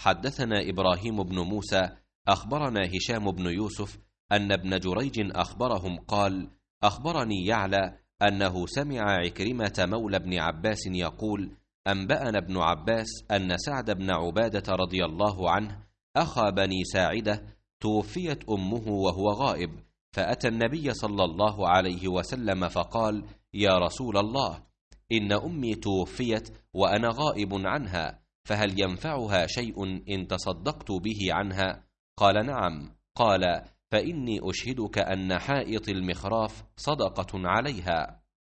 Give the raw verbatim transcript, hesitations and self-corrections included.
حدثنا إبراهيم بن موسى أخبرنا هشام بن يوسف أن ابن جريج أخبرهم قال: أخبرني يعلى أنه سمع عكرمة مولى ابن عباس يقول: أنبأنا ابن عباس أن سعد بن عبادة رضي الله عنه أخا بني ساعدة توفيت أمه وهو غائب، فأتى النبي صلى الله عليه وسلم فقال: يا رسول الله، إن أمي توفيت وأنا غائب عنها، فهل ينفعها شيء إن تصدقت به عنها؟ قال: نعم. قال: فإني أشهدك أن حائط المخراف صدقة عليها.